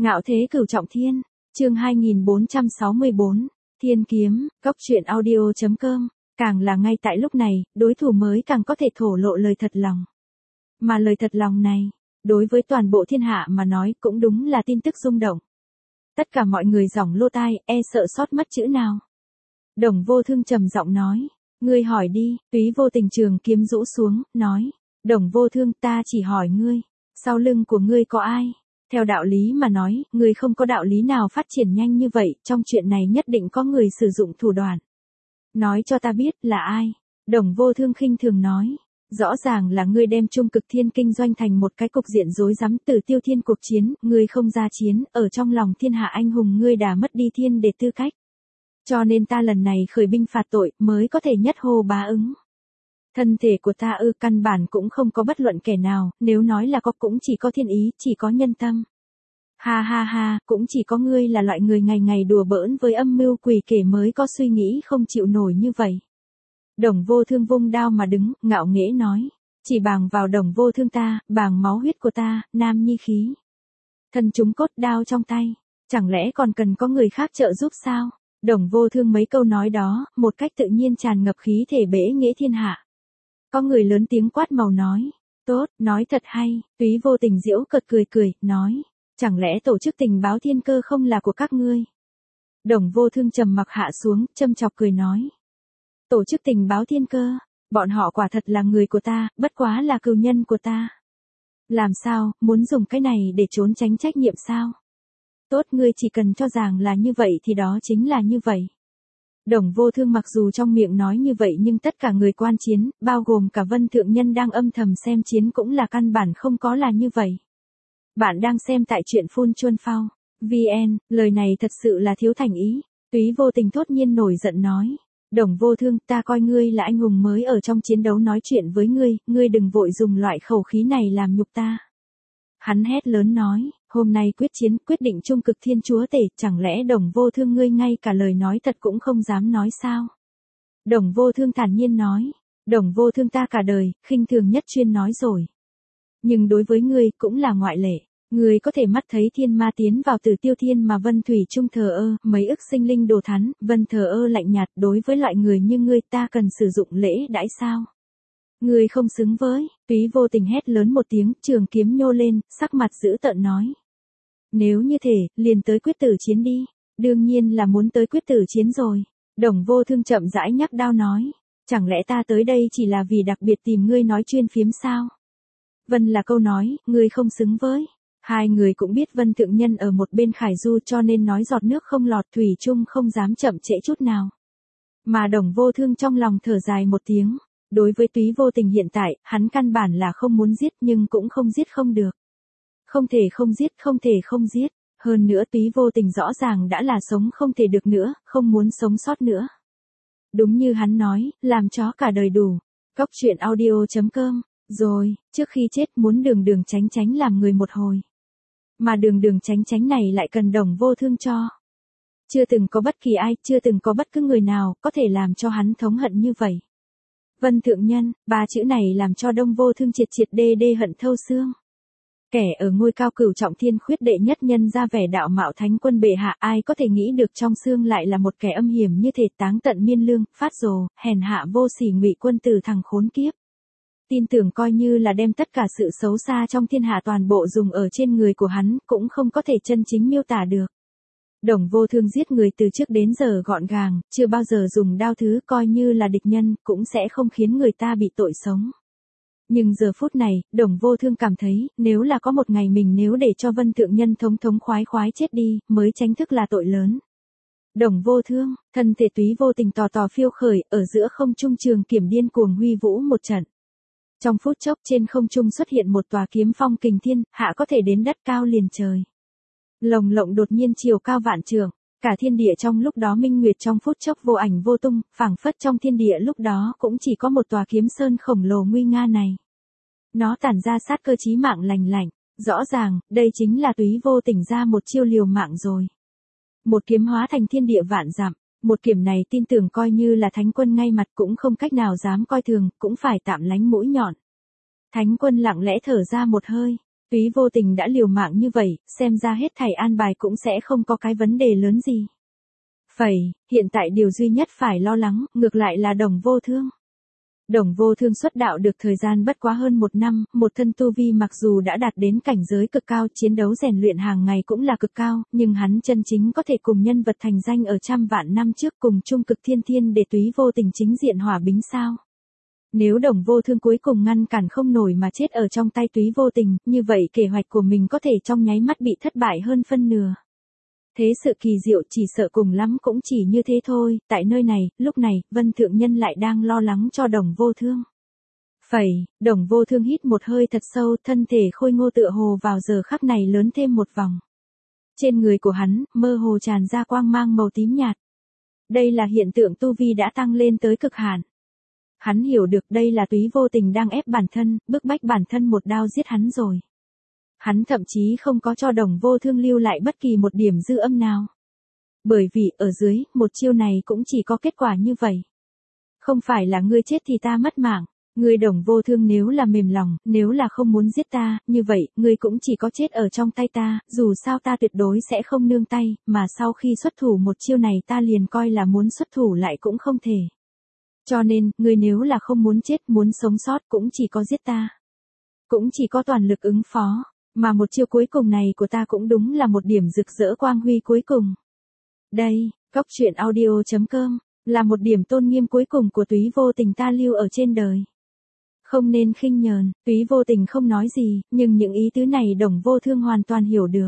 Ngạo thế cửu trọng thiên, chương 2464, Thiên kiếm, cốc truyện audio.com, càng là ngay tại lúc này, đối thủ mới càng có thể thổ lộ lời thật lòng. Mà lời thật lòng này, đối với toàn bộ thiên hạ mà nói cũng đúng là tin tức rung động. Tất cả mọi người giỏng lô tai, e sợ sót mất chữ nào. Đồng Vô Thương trầm giọng nói, ngươi hỏi đi, Túy Vô Tình trường kiếm rũ xuống, nói, Đồng Vô Thương, ta chỉ hỏi ngươi, sau lưng của ngươi có ai? Theo đạo lý mà nói, ngươi không có đạo lý nào phát triển nhanh như vậy, trong chuyện này nhất định có người sử dụng thủ đoạn. Nói cho ta biết là ai? Đồng Vô Thương khinh thường nói, rõ ràng là ngươi đem Trung Cực Thiên kinh doanh thành một cái cục diện rối rắm từ Tiêu Thiên cuộc chiến, ngươi không ra chiến, ở trong lòng thiên hạ anh hùng ngươi đã mất đi thiên để tư cách. Cho nên ta lần này khởi binh phạt tội, mới có thể nhất hô bá ứng. Thân thể của ta căn bản cũng không có bất luận kẻ nào, nếu nói là có cũng chỉ có thiên ý, chỉ có nhân tâm. Ha ha ha, cũng chỉ có ngươi là loại người ngày ngày đùa bỡn với âm mưu quỷ kể mới có suy nghĩ không chịu nổi như vậy. Đồng Vô Thương vung đao mà đứng, ngạo nghễ nói, chỉ bàng vào Đồng Vô Thương ta, bàng máu huyết của ta, nam nhi khí. Thân chúng cốt đao trong tay, chẳng lẽ còn cần có người khác trợ giúp sao? Đồng Vô Thương mấy câu nói đó, một cách tự nhiên tràn ngập khí thể bể nghĩa thiên hạ. Có người lớn tiếng quát màu nói, tốt, nói thật hay, Túy Vô Tình giễu cợt cười, nói, chẳng lẽ tổ chức tình báo thiên cơ không là của các ngươi? Đồng Vô Thương trầm mặc hạ xuống, châm chọc cười nói, tổ chức tình báo thiên cơ, bọn họ quả thật là người của ta, bất quá là cừu nhân của ta. Làm sao, muốn dùng cái này để trốn tránh trách nhiệm sao? Tốt, ngươi chỉ cần cho rằng là như vậy thì đó chính là như vậy. Đồng Vô Thương mặc dù trong miệng nói như vậy nhưng tất cả người quan chiến, bao gồm cả Vân Thượng Nhân đang âm thầm xem chiến cũng là căn bản không có là như vậy. Bạn đang xem tại truyện Phun Chuân Phao, VN, lời này thật sự là thiếu thành ý. Túy Vô Tình thốt nhiên nổi giận nói, Đồng Vô Thương, ta coi ngươi là anh hùng mới ở trong chiến đấu nói chuyện với ngươi đừng vội dùng loại khẩu khí này làm nhục ta. Hắn hét lớn nói, hôm nay quyết chiến, quyết định Trung Cực Thiên Chúa Tể, chẳng lẽ Đồng Vô Thương ngươi ngay cả lời nói thật cũng không dám nói sao? Đồng Vô Thương thản nhiên nói, Đồng Vô Thương ta cả đời, khinh thường nhất chuyên nói rồi. Nhưng đối với ngươi cũng là ngoại lệ, ngươi có thể mắt thấy thiên ma tiến vào Tử Tiêu Thiên mà Vân Thủy Trung thờ ơ, mấy ức sinh linh đồ thắn, Vân thờ ơ lạnh nhạt, đối với loại người như ngươi ta cần sử dụng lễ đãi sao? Ngươi không xứng với, Túy Vô Tình hét lớn một tiếng, trường kiếm nhô lên, sắc mặt dữ tợn nói. Nếu như thể, liền tới quyết tử chiến đi, đương nhiên là muốn tới quyết tử chiến rồi. Đồng Vô Thương chậm rãi nhắc đao nói, chẳng lẽ ta tới đây chỉ là vì đặc biệt tìm ngươi nói chuyên phiếm sao? Vân là câu nói, ngươi không xứng với. Hai người cũng biết Vân Thượng Nhân ở một bên khải du cho nên nói giọt nước không lọt thủy chung không dám chậm trễ chút nào. Mà Đồng Vô Thương trong lòng thở dài một tiếng. Đối với Túy Vô Tình hiện tại, hắn căn bản là không muốn giết nhưng cũng không giết không được. Không thể không giết. Hơn nữa Túy Vô Tình rõ ràng đã là sống không thể được nữa, không muốn sống sót nữa. Đúng như hắn nói, làm chó cả đời đủ. Cốc truyện audio.com. Rồi, trước khi chết muốn đường tránh làm người một hồi. Mà đường tránh này lại cần Đồng Vô Thương cho. Chưa từng có bất kỳ ai, chưa từng có bất cứ người nào có thể làm cho hắn thống hận như vậy. Vân Thượng Nhân, ba chữ này làm cho Đồng Vô Thương triệt đê hận thâu xương. Kẻ ở ngôi cao cửu trọng thiên khuyết đệ nhất nhân ra vẻ đạo mạo thánh quân bệ hạ, ai có thể nghĩ được trong xương lại là một kẻ âm hiểm như thể táng tận miên lương, phát rồ, hèn hạ vô sỉ ngụy quân tử thằng khốn kiếp. Tin tưởng coi như là đem tất cả sự xấu xa trong thiên hạ toàn bộ dùng ở trên người của hắn, cũng không có thể chân chính miêu tả được. Đồng Vô Thương giết người từ trước đến giờ gọn gàng, chưa bao giờ dùng đao thứ coi như là địch nhân, cũng sẽ không khiến người ta bị tội sống. Nhưng giờ phút này, Đồng Vô Thương cảm thấy, nếu là có một ngày mình nếu để cho Vân Thượng Nhân thống khoái chết đi, mới tránh thức là tội lớn. Đồng Vô Thương, thân thể Túy Vô Tình tò phiêu khởi, ở giữa không trung trường kiểm điên cuồng huy vũ một trận. Trong phút chốc trên không trung xuất hiện một tòa kiếm phong kình thiên, hạ có thể đến đất cao liền trời. Lồng lộng đột nhiên chiều cao vạn trượng, cả thiên địa trong lúc đó minh nguyệt trong phút chốc vô ảnh vô tung, phảng phất trong thiên địa lúc đó cũng chỉ có một tòa kiếm sơn khổng lồ nguy nga này. Nó tản ra sát cơ chí mạng lành lạnh, rõ ràng, đây chính là Túy Vô Tình ra một chiêu liều mạng rồi. Một kiếm hóa thành thiên địa vạn dặm, một kiếm này tin tưởng coi như là thánh quân ngay mặt cũng không cách nào dám coi thường, cũng phải tạm lánh mũi nhọn. Thánh quân lặng lẽ thở ra một hơi. Túy vô tình đã liều mạng như vậy, xem ra hết thảy an bài cũng sẽ không có cái vấn đề lớn gì. Hiện tại điều duy nhất phải lo lắng, ngược lại là Đồng Vô Thương. Đồng Vô Thương xuất đạo được thời gian bất quá hơn 1 năm, một thân tu vi mặc dù đã đạt đến cảnh giới cực cao, chiến đấu rèn luyện hàng ngày cũng là cực cao, nhưng hắn chân chính có thể cùng nhân vật thành danh ở trăm vạn năm trước cùng chung cực thiên thiên để Túy vô tình chính diện hỏa bính sao? Nếu Đồng Vô Thương cuối cùng ngăn cản không nổi mà chết ở trong tay Túy vô tình, như vậy kế hoạch của mình có thể trong nháy mắt bị thất bại hơn phân nửa. Thế sự kỳ diệu chỉ sợ cùng lắm cũng chỉ như thế thôi, tại nơi này, lúc này, Vân Thượng Nhân lại đang lo lắng cho Đồng Vô Thương. Đồng Vô Thương hít một hơi thật sâu, thân thể khôi ngô tựa hồ vào giờ khắc này lớn thêm một vòng. Trên người của hắn, mơ hồ tràn ra quang mang màu tím nhạt. Đây là hiện tượng tu vi đã tăng lên tới cực hạn. Hắn hiểu được đây là Túy vô tình đang ép bản thân, bức bách bản thân một đao giết hắn rồi. Hắn thậm chí không có cho Đồng Vô Thương lưu lại bất kỳ một điểm dư âm nào. Bởi vì, ở dưới, một chiêu này cũng chỉ có kết quả như vậy. Không phải là ngươi chết thì ta mất mạng, ngươi Đồng Vô Thương nếu là mềm lòng, nếu là không muốn giết ta, như vậy, ngươi cũng chỉ có chết ở trong tay ta, dù sao ta tuyệt đối sẽ không nương tay, mà sau khi xuất thủ một chiêu này ta liền coi là muốn xuất thủ lại cũng không thể. Cho nên, ngươi nếu là không muốn chết, muốn sống sót cũng chỉ có giết ta. Cũng chỉ có toàn lực ứng phó. Mà một chiêu cuối cùng này của ta cũng đúng là một điểm rực rỡ quang huy cuối cùng. Đây, Cốc truyện audio.com, là một điểm tôn nghiêm cuối cùng của Túy vô tình ta lưu ở trên đời. Không nên khinh nhờn, Túy vô tình không nói gì, nhưng những ý tứ này Đồng Vô Thương hoàn toàn hiểu được.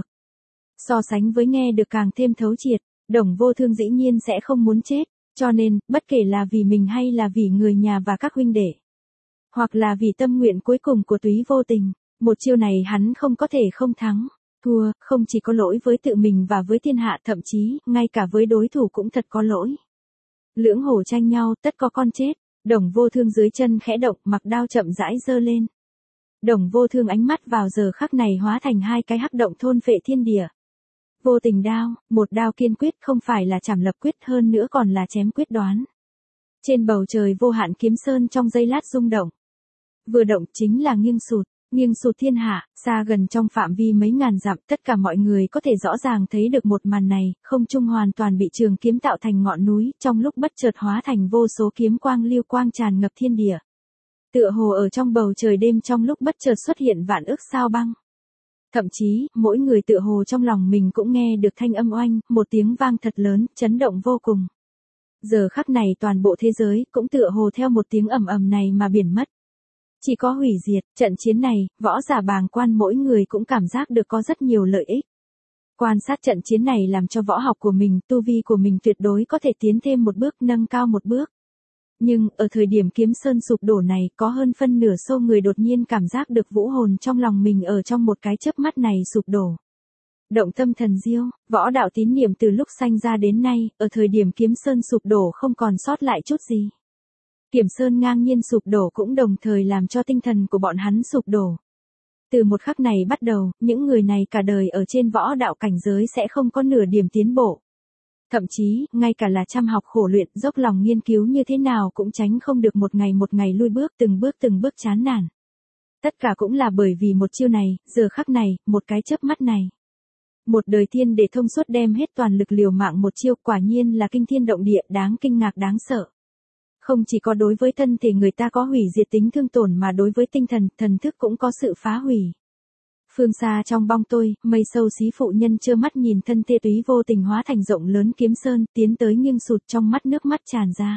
So sánh với nghe được càng thêm thấu triệt, Đồng Vô Thương dĩ nhiên sẽ không muốn chết, cho nên, bất kể là vì mình hay là vì người nhà và các huynh đệ, hoặc là vì tâm nguyện cuối cùng của Túy vô tình. Một chiêu này hắn không có thể không thắng, thua, không chỉ có lỗi với tự mình và với thiên hạ, thậm chí, ngay cả với đối thủ cũng thật có lỗi. Lưỡng hổ tranh nhau, tất có con chết. Đồng Vô Thương dưới chân khẽ động, mặc đao chậm rãi giơ lên. Đồng Vô Thương ánh mắt vào giờ khắc này hóa thành hai cái hắc động thôn phệ thiên địa. Vô tình đao, một đao kiên quyết, không phải là chảm lập quyết, hơn nữa còn là chém quyết đoán. Trên bầu trời vô hạn kiếm sơn trong giây lát rung động. Vừa động chính là nghiêng sụt thiên hạ, xa gần trong phạm vi mấy ngàn dặm, tất cả mọi người có thể rõ ràng thấy được một màn này, không trung hoàn toàn bị trường kiếm tạo thành ngọn núi, trong lúc bất chợt hóa thành vô số kiếm quang lưu quang tràn ngập thiên địa. Tựa hồ ở trong bầu trời đêm trong lúc bất chợt xuất hiện vạn ức sao băng. Thậm chí, mỗi người tựa hồ trong lòng mình cũng nghe được thanh âm oanh, một tiếng vang thật lớn, chấn động vô cùng. Giờ khắc này toàn bộ thế giới cũng tựa hồ theo một tiếng ầm ầm này mà biển mất. Chỉ có hủy diệt, trận chiến này, võ giả bàng quan mỗi người cũng cảm giác được có rất nhiều lợi ích. Quan sát trận chiến này làm cho võ học của mình, tu vi của mình tuyệt đối có thể tiến thêm một bước, nâng cao một bước. Nhưng, ở thời điểm kiếm sơn sụp đổ này, có hơn phân nửa số người đột nhiên cảm giác được vũ hồn trong lòng mình ở trong một cái chớp mắt này sụp đổ. Động tâm thần diêu, võ đạo tín niệm từ lúc sanh ra đến nay, ở thời điểm kiếm sơn sụp đổ không còn sót lại chút gì. Kiểm sơn ngang nhiên sụp đổ cũng đồng thời làm cho tinh thần của bọn hắn sụp đổ. Từ một khắc này bắt đầu, những người này cả đời ở trên võ đạo cảnh giới sẽ không có nửa điểm tiến bộ. Thậm chí, ngay cả là chăm học khổ luyện, dốc lòng nghiên cứu như thế nào cũng tránh không được một ngày lui bước từng bước chán nản. Tất cả cũng là bởi vì một chiêu này, giờ khắc này, một cái chớp mắt này. Một đời thiên để thông suốt đem hết toàn lực liều mạng một chiêu, quả nhiên là kinh thiên động địa, đáng kinh ngạc đáng sợ. Không chỉ có đối với thân thể người ta có hủy diệt tính thương tổn mà đối với tinh thần, thần thức cũng có sự phá hủy. Phương xa trong bóng tối, mây sâu xí phụ nhân trơ mắt nhìn thân thể Túy vô tình hóa thành rộng lớn kiếm sơn, tiến tới nghiêng sụt, trong mắt nước mắt tràn ra.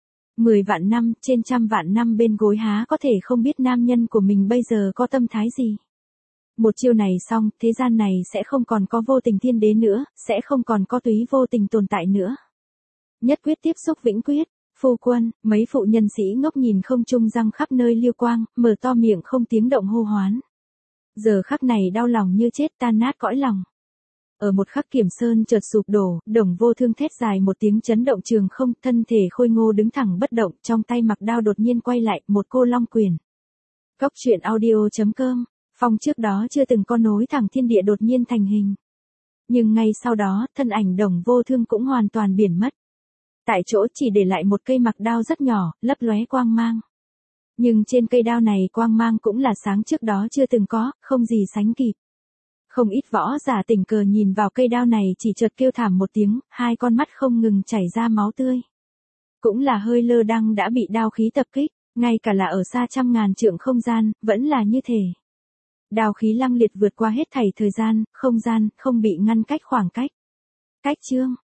10 vạn năm, trên trăm vạn năm bên gối há có thể không biết nam nhân của mình bây giờ có tâm thái gì. Một chiêu này xong, thế gian này sẽ không còn có vô tình thiên đế nữa, sẽ không còn có Túy vô tình tồn tại nữa. Nhất quyết tiếp xúc vĩnh quyết. Phu quân, mấy phụ nhân sĩ ngốc nhìn không trung răng khắp nơi liêu quang, mở to miệng không tiếng động hô hoán. Giờ khắc này đau lòng như chết, tan nát cõi lòng. Ở một khắc kiểm sơn chợt sụp đổ, Đồng Vô Thương thét dài một tiếng chấn động trường không, thân thể khôi ngô đứng thẳng bất động, trong tay mặc đao đột nhiên quay lại, một cô long quyền. Cốc truyện audio.com, phong trước đó chưa từng có nối thẳng thiên địa đột nhiên thành hình. Nhưng ngay sau đó, thân ảnh Đồng Vô Thương cũng hoàn toàn biển mất. Tại chỗ chỉ để lại một cây mặc đao rất nhỏ, lấp lóe quang mang. Nhưng trên cây đao này quang mang cũng là sáng trước đó chưa từng có, không gì sánh kịp. Không ít võ giả tình cờ nhìn vào cây đao này chỉ chợt kêu thảm một tiếng, hai con mắt không ngừng chảy ra máu tươi. Cũng là hơi lơ đăng đã bị đao khí tập kích, ngay cả là ở xa trăm ngàn trượng không gian, vẫn là như thể. Đao khí lăng liệt vượt qua hết thảy thời gian, không bị ngăn cách khoảng cách. Cách chương,